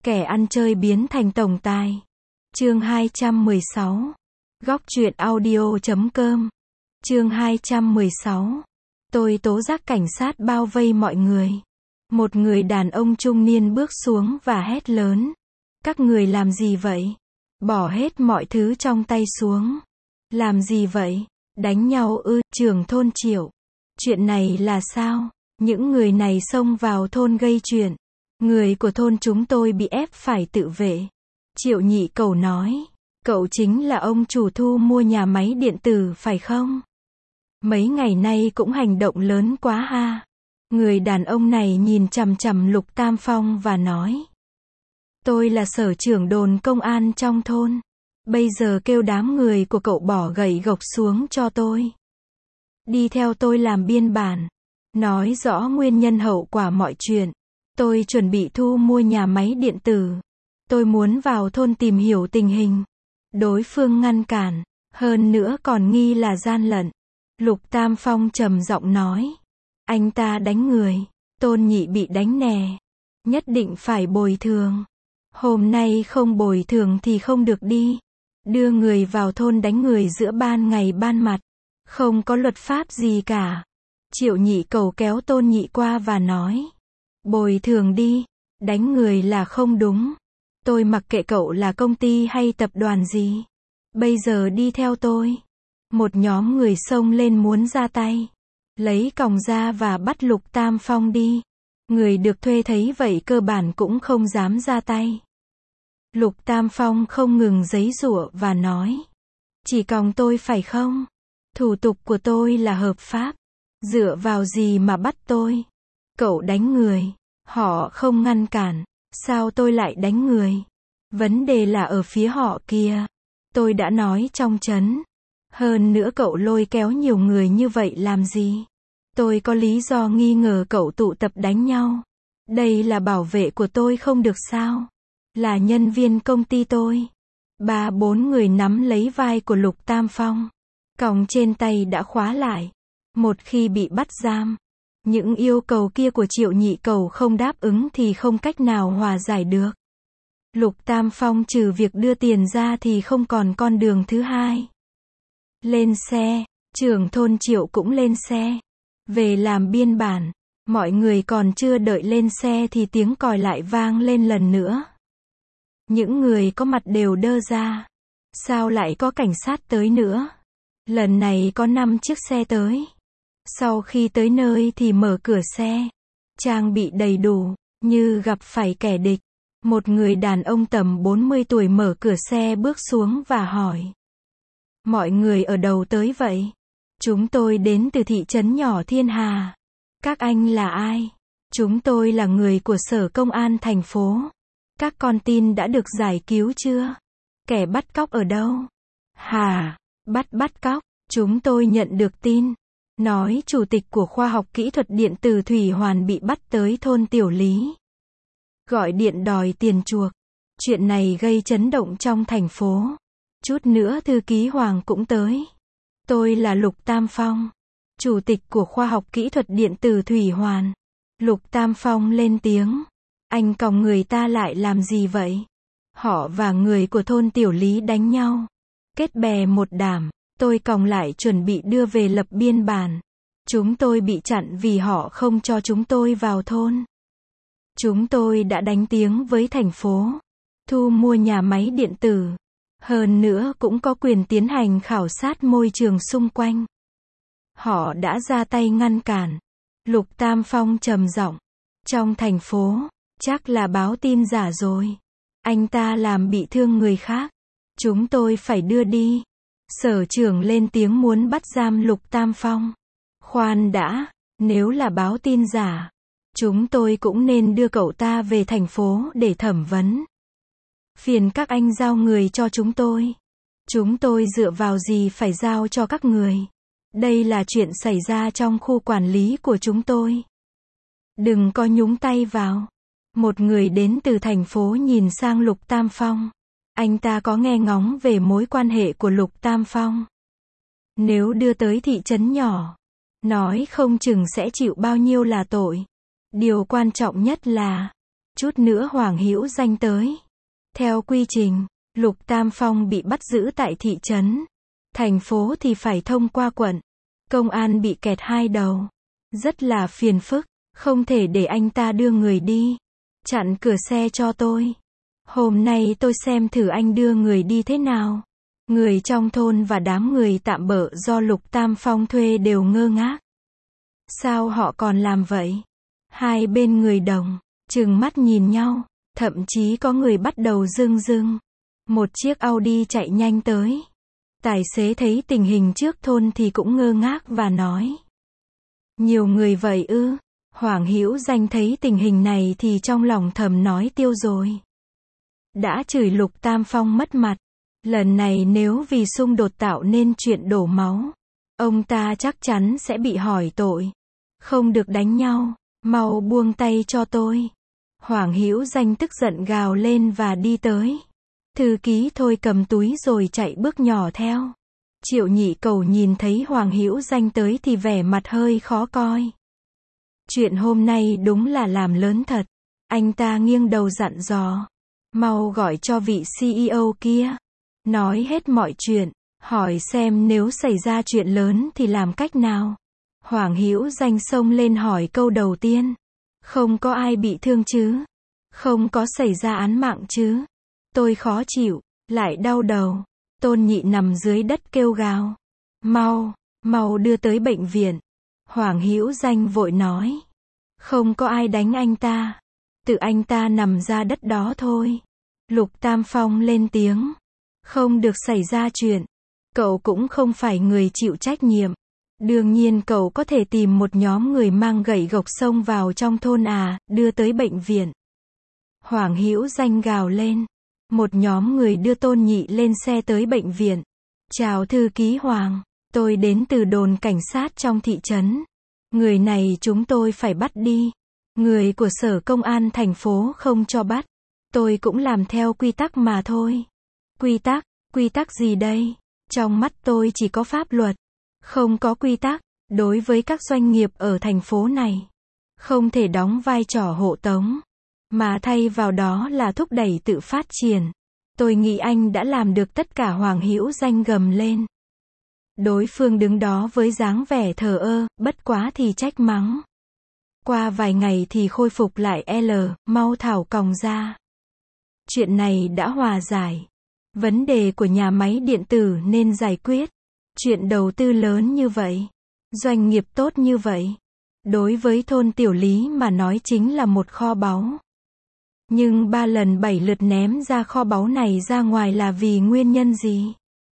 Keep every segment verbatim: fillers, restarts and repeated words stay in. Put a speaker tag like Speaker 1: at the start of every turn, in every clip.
Speaker 1: Kẻ ăn chơi biến thành tổng tài. Chương hai trăm mười sáu. Góc truyện audio chấm com. Chương hai trăm mười sáu. Tôi tố giác cảnh sát bao vây mọi người. Một người đàn ông trung niên bước xuống và hét lớn. Các người làm gì vậy? Bỏ hết mọi thứ trong tay xuống. Làm gì vậy? Đánh nhau ư? Trưởng thôn Triệu. Chuyện này là sao? Những người này xông vào thôn gây chuyện. Người của thôn chúng tôi bị ép phải tự vệ. Triệu Nhị Cẩu nói. Cậu chính là ông chủ thu mua nhà máy điện tử phải không? Mấy ngày nay cũng hành động lớn quá ha. Người đàn ông này nhìn chằm chằm Lục Tam Phong và nói. Tôi là sở trưởng đồn công an trong thôn. Bây giờ kêu đám người của cậu bỏ gậy gộc xuống cho tôi. Đi theo tôi làm biên bản. Nói rõ nguyên nhân hậu quả mọi chuyện. Tôi chuẩn bị thu mua nhà máy điện tử. Tôi muốn vào thôn tìm hiểu tình hình. Đối phương ngăn cản. Hơn nữa còn nghi là gian lận. Lục Tam Phong trầm giọng nói. Anh ta đánh người. Tôn Nhị bị đánh nè. Nhất định phải bồi thường. Hôm nay không bồi thường thì không được đi. Đưa người vào thôn đánh người giữa ban ngày ban mặt. Không có luật pháp gì cả. Triệu Nhị Cẩu kéo Tôn Nhị qua và nói. Bồi thường đi. Đánh người là không đúng. Tôi mặc kệ cậu là công ty hay tập đoàn gì. Bây giờ đi theo tôi. Một nhóm người xông lên muốn ra tay. Lấy còng ra và bắt Lục Tam Phong đi. Người được thuê thấy vậy cơ bản cũng không dám ra tay. Lục Tam Phong không ngừng giãy giụa và nói. Chỉ còng tôi phải không? Thủ tục của tôi là hợp pháp. Dựa vào gì mà bắt tôi? Cậu đánh người. Họ không ngăn cản. Sao tôi lại đánh người? Vấn đề là ở phía họ kia. Tôi đã nói trong trấn. Hơn nữa cậu lôi kéo nhiều người như vậy làm gì? Tôi có lý do nghi ngờ cậu tụ tập đánh nhau. Đây là bảo vệ của tôi không được sao? Là nhân viên công ty tôi. Ba bốn người nắm lấy vai của Lục Tam Phong. Còng trên tay đã khóa lại. Một khi bị bắt giam, những yêu cầu kia của Triệu Nhị Cẩu không đáp ứng thì không cách nào hòa giải được. Lục Tam Phong trừ việc đưa tiền ra thì không còn con đường thứ hai. Lên xe, trưởng thôn Triệu cũng lên xe. Về làm biên bản. Mọi người còn chưa đợi lên xe thì tiếng còi lại vang lên lần nữa. Những người có mặt đều đơ ra. Sao lại có cảnh sát tới nữa? Lần này có năm chiếc xe tới. Sau khi tới nơi thì mở cửa xe. Trang bị đầy đủ, như gặp phải kẻ địch. Một người đàn ông tầm bốn mươi tuổi mở cửa xe bước xuống và hỏi. Mọi người ở đâu tới vậy? Chúng tôi đến từ thị trấn nhỏ Thiên Hà. Các anh là ai? Chúng tôi là người của sở công an thành phố. Các con tin đã được giải cứu chưa? Kẻ bắt cóc ở đâu? Hà, bắt bắt cóc. Chúng tôi nhận được tin. Nói chủ tịch của khoa học kỹ thuật điện tử Thủy Hoàn bị bắt tới thôn Tiểu Lý. Gọi điện đòi tiền chuộc. Chuyện này gây chấn động trong thành phố. Chút nữa thư ký Hoàng cũng tới. Tôi là Lục Tam Phong. Chủ tịch của khoa học kỹ thuật điện tử Thủy Hoàn. Lục Tam Phong lên tiếng. Anh còng người ta lại làm gì vậy? Họ và người của thôn Tiểu Lý đánh nhau. Kết bè một đám. Tôi còng lại chuẩn bị đưa về lập biên bản. Chúng tôi bị chặn vì họ không cho chúng tôi vào thôn. Chúng tôi đã đánh tiếng với thành phố. Thu mua nhà máy điện tử. Hơn nữa cũng có quyền tiến hành khảo sát môi trường xung quanh. Họ đã ra tay ngăn cản. Lục Tam Phong trầm giọng. Trong thành phố, chắc là báo tin giả rồi. Anh ta làm bị thương người khác. Chúng tôi phải đưa đi. Sở trưởng lên tiếng muốn bắt giam Lục Tam Phong. Khoan đã, nếu là báo tin giả, chúng tôi cũng nên đưa cậu ta về thành phố để thẩm vấn. Phiền các anh giao người cho chúng tôi. Chúng tôi dựa vào gì phải giao cho các người? Đây là chuyện xảy ra trong khu quản lý của chúng tôi. Đừng có nhúng tay vào. Một người đến từ thành phố nhìn sang Lục Tam Phong. Anh ta có nghe ngóng về mối quan hệ của Lục Tam Phong. Nếu đưa tới thị trấn nhỏ, nói không chừng sẽ chịu bao nhiêu là tội. Điều quan trọng nhất là, Chút nữa Hoàng Hữu Danh tới. Theo quy trình, Lục Tam Phong bị bắt giữ tại thị trấn. Thành phố thì phải thông qua quận. Công an bị kẹt hai đầu. Rất là phiền phức, không thể để anh ta đưa người đi. Chặn cửa xe cho tôi. Hôm nay tôi xem thử anh đưa người đi thế nào. Người trong thôn và đám người tạm bợ do Lục Tam Phong thuê đều ngơ ngác. Sao họ còn làm vậy? Hai bên người đồng, trừng mắt nhìn nhau, thậm chí có người bắt đầu rưng rưng. Một chiếc Audi chạy nhanh tới. Tài xế thấy tình hình trước thôn thì cũng ngơ ngác và nói. Nhiều người vậy ư? Hoàng Hữu Danh thấy tình hình này thì trong lòng thầm nói tiêu rồi. Đã chửi Lục Tam Phong mất mặt. Lần này nếu vì xung đột tạo nên chuyện đổ máu, ông ta chắc chắn sẽ bị hỏi tội. Không được đánh nhau, mau buông tay cho tôi. Hoàng Hữu Danh tức giận gào lên và đi tới. Thư ký Thôi cầm túi rồi chạy bước nhỏ theo. Triệu Nhị Cầu nhìn thấy Hoàng Hữu Danh tới thì vẻ mặt hơi khó coi. Chuyện hôm nay đúng là làm lớn thật. Anh ta nghiêng đầu dặn dò. Mau gọi cho vị xê e ô kia. Nói hết mọi chuyện. Hỏi xem nếu xảy ra chuyện lớn thì làm cách nào. Hoàng Hữu Danh xông lên hỏi câu đầu tiên. Không có ai bị thương chứ? Không có xảy ra án mạng chứ? Tôi khó chịu, lại đau đầu. Tôn Nhị nằm dưới đất kêu gào. Mau, mau đưa tới bệnh viện. Hoàng Hữu Danh vội nói. Không có ai đánh anh ta. Tự anh ta nằm ra đất đó thôi. Lục Tam Phong lên tiếng. Không được xảy ra chuyện. Cậu cũng không phải người chịu trách nhiệm. Đương nhiên cậu có thể tìm một nhóm người mang gậy gộc xông vào trong thôn à, đưa tới bệnh viện. Hoàng Hữu Danh gào lên. Một nhóm người đưa Tôn Nhị lên xe tới bệnh viện. Chào thư ký Hoàng, tôi đến từ đồn cảnh sát trong thị trấn. Người này chúng tôi phải bắt đi. Người của sở công an thành phố không cho bắt. Tôi cũng làm theo quy tắc mà thôi. Quy tắc, quy tắc gì đây? Trong mắt tôi chỉ có pháp luật. Không có quy tắc, đối với các doanh nghiệp ở thành phố này. Không thể đóng vai trò hộ tống. Mà thay vào đó là thúc đẩy tự phát triển. Tôi nghĩ anh đã làm được tất cả. Hoàng Hữu Danh gầm lên. Đối phương đứng đó với dáng vẻ thờ ơ, bất quá thì trách mắng. Qua vài ngày thì khôi phục lại L, mau thảo còng ra. Chuyện này đã hòa giải. Vấn đề của nhà máy điện tử nên giải quyết. Chuyện đầu tư lớn như vậy. Doanh nghiệp tốt như vậy. Đối với thôn Tiểu Lý mà nói chính là một kho báu. Nhưng ba lần bảy lượt ném ra kho báu này ra ngoài là vì nguyên nhân gì?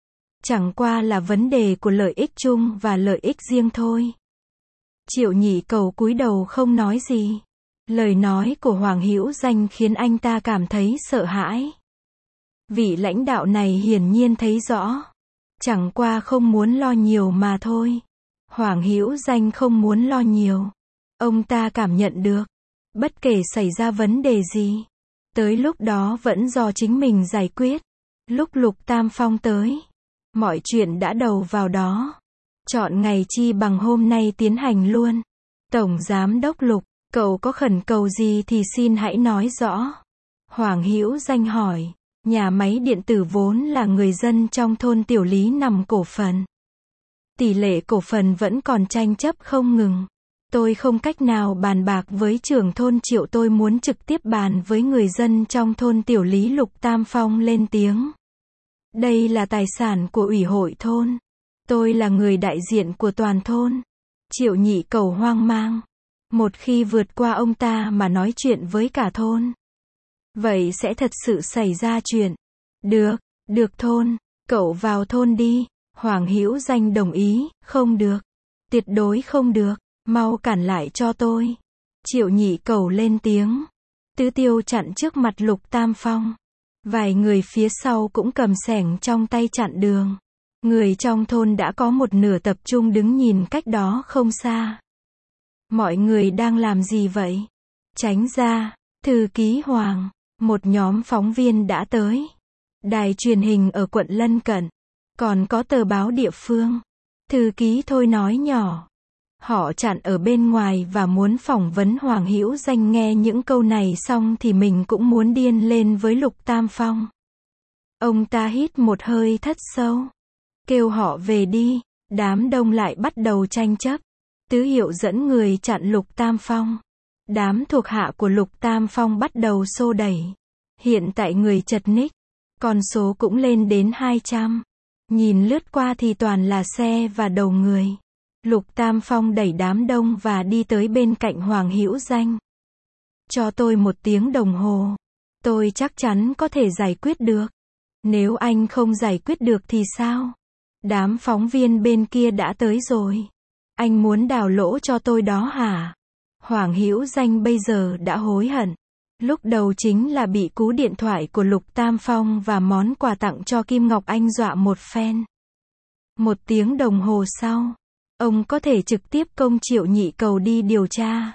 Speaker 1: Chẳng qua là vấn đề của lợi ích chung và lợi ích riêng thôi. Triệu Nhị Cầu cúi đầu không nói gì. Lời nói của Hoàng Hữu Danh khiến anh ta cảm thấy sợ hãi. Vị lãnh đạo này hiển nhiên thấy rõ. Chẳng qua không muốn lo nhiều mà thôi. Hoàng Hữu Danh không muốn lo nhiều. Ông ta cảm nhận được. Bất kể xảy ra vấn đề gì. Tới lúc đó vẫn do chính mình giải quyết. Lúc Lục Tam Phong tới. Mọi chuyện đã đầu vào đó. Chọn ngày chi bằng hôm nay tiến hành luôn. Tổng Giám đốc Lục, cậu có khẩn cầu gì thì xin hãy nói rõ. Hoàng Hữu Danh hỏi. Nhà máy điện tử vốn là người dân trong thôn Tiểu Lý nằm cổ phần. Tỷ lệ cổ phần vẫn còn tranh chấp không ngừng. Tôi không cách nào bàn bạc với trưởng thôn Triệu, tôi muốn trực tiếp bàn với người dân trong thôn Tiểu Lý. Lục Tam Phong lên tiếng. Đây là tài sản của ủy hội thôn. Tôi là người đại diện của toàn thôn. Triệu Nhị Cầu hoang mang. Một khi vượt qua ông ta mà nói chuyện với cả thôn. Vậy sẽ thật sự xảy ra chuyện. Được, được thôn, cậu vào thôn đi. Hoàng Hữu Danh đồng ý. Không được. Tuyệt đối không được. Mau cản lại cho tôi. Triệu Nhị Cầu lên tiếng. Tứ Tiêu chặn trước mặt Lục Tam Phong. Vài người phía sau cũng cầm xẻng trong tay chặn đường. Người trong thôn đã có một nửa tập trung đứng nhìn cách đó không xa. Mọi người đang làm gì vậy? Tránh ra. Thư ký Hoàng. Một nhóm phóng viên đã tới. Đài truyền hình ở quận lân cận. Còn có tờ báo địa phương. Thư ký Thôi nói nhỏ. Họ chặn ở bên ngoài và muốn phỏng vấn Hoàng Hữu Danh. Nghe những câu này xong thì mình cũng muốn điên lên với Lục Tam Phong. Ông ta hít một hơi thật sâu, kêu họ về đi. Đám đông lại bắt đầu tranh chấp. Tứ Hiệu dẫn người chặn Lục Tam Phong. Đám thuộc hạ của Lục Tam Phong bắt đầu xô đẩy. Hiện tại người chật ních, con số cũng lên đến hai trăm. Nhìn lướt qua thì toàn là xe và đầu người. Lục Tam Phong đẩy đám đông và đi tới bên cạnh Hoàng Hữu Danh. Cho tôi một tiếng đồng hồ. Tôi chắc chắn có thể giải quyết được. Nếu anh không giải quyết được thì sao? Đám phóng viên bên kia đã tới rồi. Anh muốn đào lỗ cho tôi đó hả? Hoàng Hữu Danh bây giờ đã hối hận. Lúc đầu chính là bị cú điện thoại của Lục Tam Phong và món quà tặng cho Kim Ngọc Anh dọa một phen. Một tiếng đồng hồ sau, ông có thể trực tiếp công Triệu Nhị Cầu đi điều tra.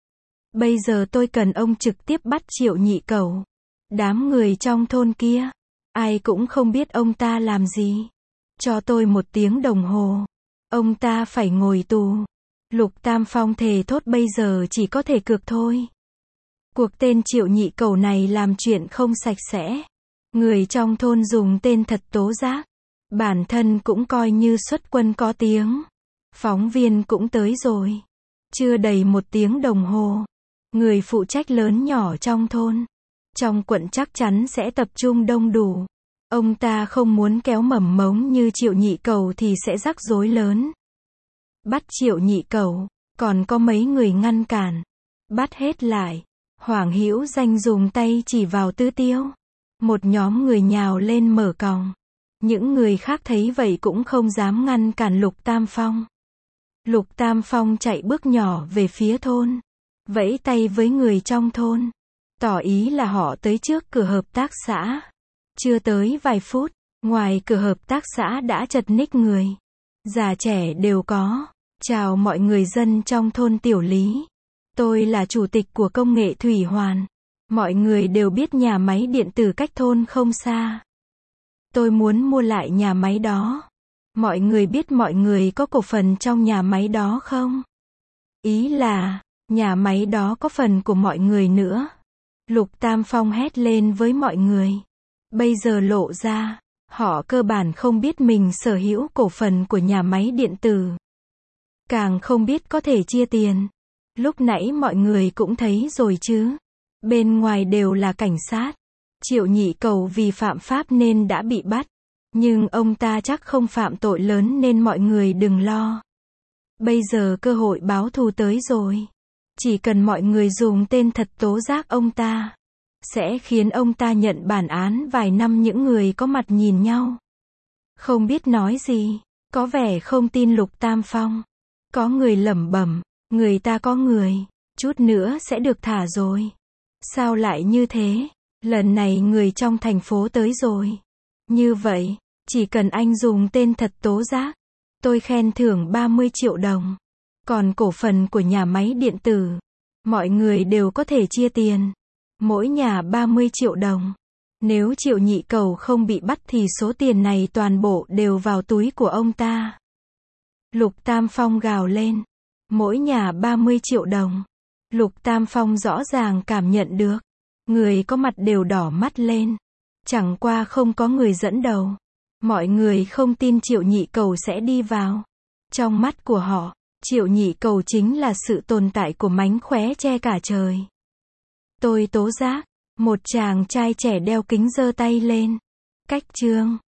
Speaker 1: Bây giờ tôi cần ông trực tiếp bắt Triệu Nhị Cầu. Đám người trong thôn kia, ai cũng không biết ông ta làm gì. Cho tôi một tiếng đồng hồ. Ông ta phải ngồi tù. Lục Tam Phong thề thốt bây giờ chỉ có thể cược thôi. Cuộc tên Triệu Nhị Cầu này làm chuyện không sạch sẽ. Người trong thôn dùng tên thật tố giác. Bản thân cũng coi như xuất quân có tiếng. Phóng viên cũng tới rồi. Chưa đầy một tiếng đồng hồ. Người phụ trách lớn nhỏ trong thôn, trong quận chắc chắn sẽ tập trung đông đủ. Ông ta không muốn kéo mầm mống như Triệu Nhị Cầu thì sẽ rắc rối lớn. Bắt Triệu Nhị Cầu, còn có mấy người ngăn cản. Bắt hết lại. Hoàng Hữu Danh dùng tay chỉ vào Tứ Tiêu. Một nhóm người nhào lên mở còng. Những người khác thấy vậy cũng không dám ngăn cản Lục Tam Phong. Lục Tam Phong chạy bước nhỏ về phía thôn, vẫy tay với người trong thôn, tỏ ý là họ tới trước cửa hợp tác xã. Chưa tới vài phút, ngoài cửa hợp tác xã đã chật ních người. Già trẻ đều có. Chào mọi người dân trong thôn Tiểu Lý. Tôi là chủ tịch của công nghệ Thủy Hoàn. Mọi người đều biết nhà máy điện tử cách thôn không xa. Tôi muốn mua lại nhà máy đó. Mọi người biết mọi người có cổ phần trong nhà máy đó không? Ý là, nhà máy đó có phần của mọi người nữa. Lục Tam Phong hét lên với mọi người. Bây giờ lộ ra, họ cơ bản không biết mình sở hữu cổ phần của nhà máy điện tử. Càng không biết có thể chia tiền. Lúc nãy mọi người cũng thấy rồi chứ. Bên ngoài đều là cảnh sát. Triệu Nhị Cầu vì phạm pháp nên đã bị bắt. Nhưng ông ta chắc không phạm tội lớn nên mọi người đừng lo. Bây giờ cơ hội báo thù tới rồi. Chỉ cần mọi người dùng tên thật tố giác ông ta, sẽ khiến ông ta nhận bản án vài năm. Những người có mặt nhìn nhau, không biết nói gì, có vẻ không tin Lục Tam Phong. Có người lẩm bẩm, người ta có người, chút nữa sẽ được thả rồi. Sao lại như thế? Lần này người trong thành phố tới rồi. Như vậy, chỉ cần anh dùng tên thật tố giác, tôi khen thưởng ba mươi triệu đồng. Còn cổ phần của nhà máy điện tử, mọi người đều có thể chia tiền. Mỗi nhà ba mươi triệu đồng. Nếu Triệu Nhị Cầu không bị bắt thì số tiền này toàn bộ đều vào túi của ông ta. Lục Tam Phong gào lên. Mỗi nhà ba mươi triệu đồng. Lục Tam Phong rõ ràng cảm nhận được. Người có mặt đều đỏ mắt lên. Chẳng qua không có người dẫn đầu. Mọi người không tin Triệu Nhị Cầu sẽ đi vào. Trong mắt của họ, Triệu Nhị Cầu chính là sự tồn tại của mánh khóe che cả trời. Tôi tố giác. Một chàng trai trẻ đeo kính giơ tay lên. Cách chương.